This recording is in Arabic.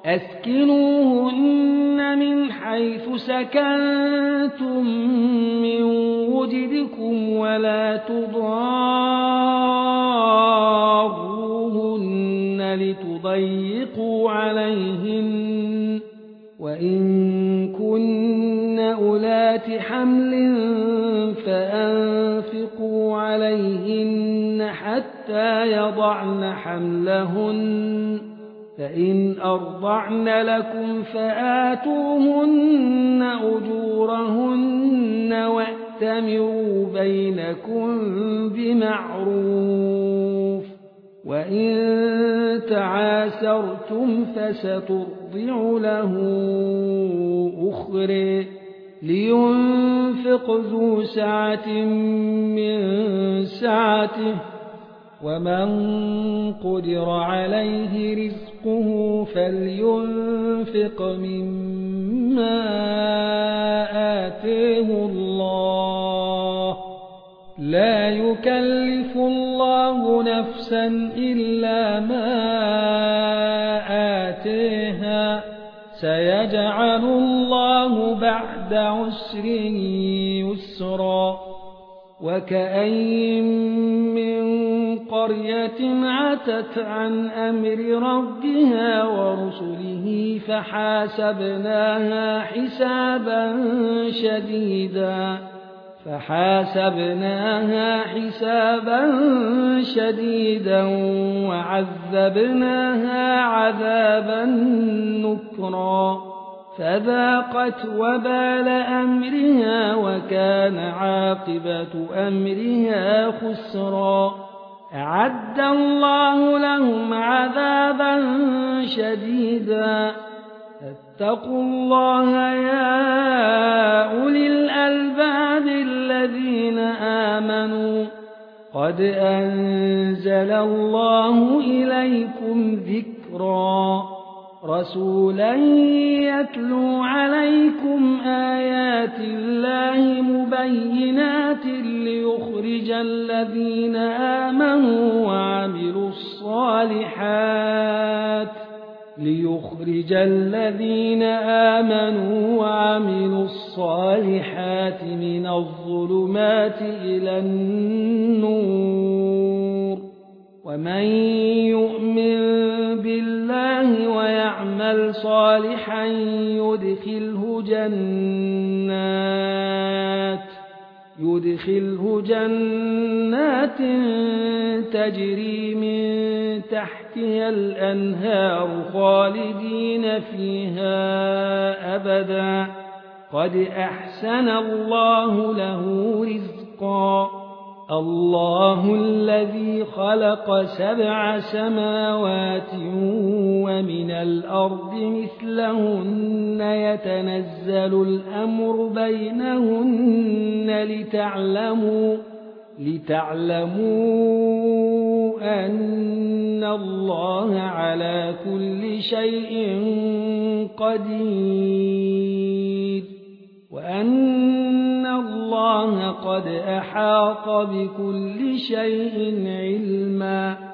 أسكنوهن من حيث سكنتم من وجدكم ولا تضاروهن لتضيقوا عليهن وإن كن أولات حمل فأنفقوا عليهن حتى يضعن حملهن فإن أرضعن لكم فآتوهن أجورهن وأتمروا بينكم بمعروف وإن تعاسرتم فسترضع له أخرى لينفق ذو سعة من سعته ومن قدر عليه رزقه فلينفق مما آتاه الله لا يكلف الله نفسا إلا ما آتاها سيجعل الله بعد عسر يسرا وكأين من قرية عتت عن أمر ربها ورسله فحاسبناها حسابا شديدا وعذبناها عذابا نكرا فذاقت وبال أمرها وكان عاقبة أمرها خسرا أعد الله لهم عذابا شديدا فاتقوا الله يا أولي الألباب الذين آمنوا قد أنزل الله إليكم ذكرا رسولا يتلو عليكم آيات الله مبينات ليخرج الذين آمنوا وعملوا الصالحات من الظلمات إلى النور ومن يؤمن بالله ويعمل صالحا يدخله جنات تجري من تحتها الأنهار خالدين فيها أبدا قد أحسن الله له رزقا الله الذي خلق 7 سماوات ومن الأرض مثلهن يتنزل الأمر بينهن لتعلموا أن الله على كل شيء قدير وأن الله قد أحاط بكل شيء علما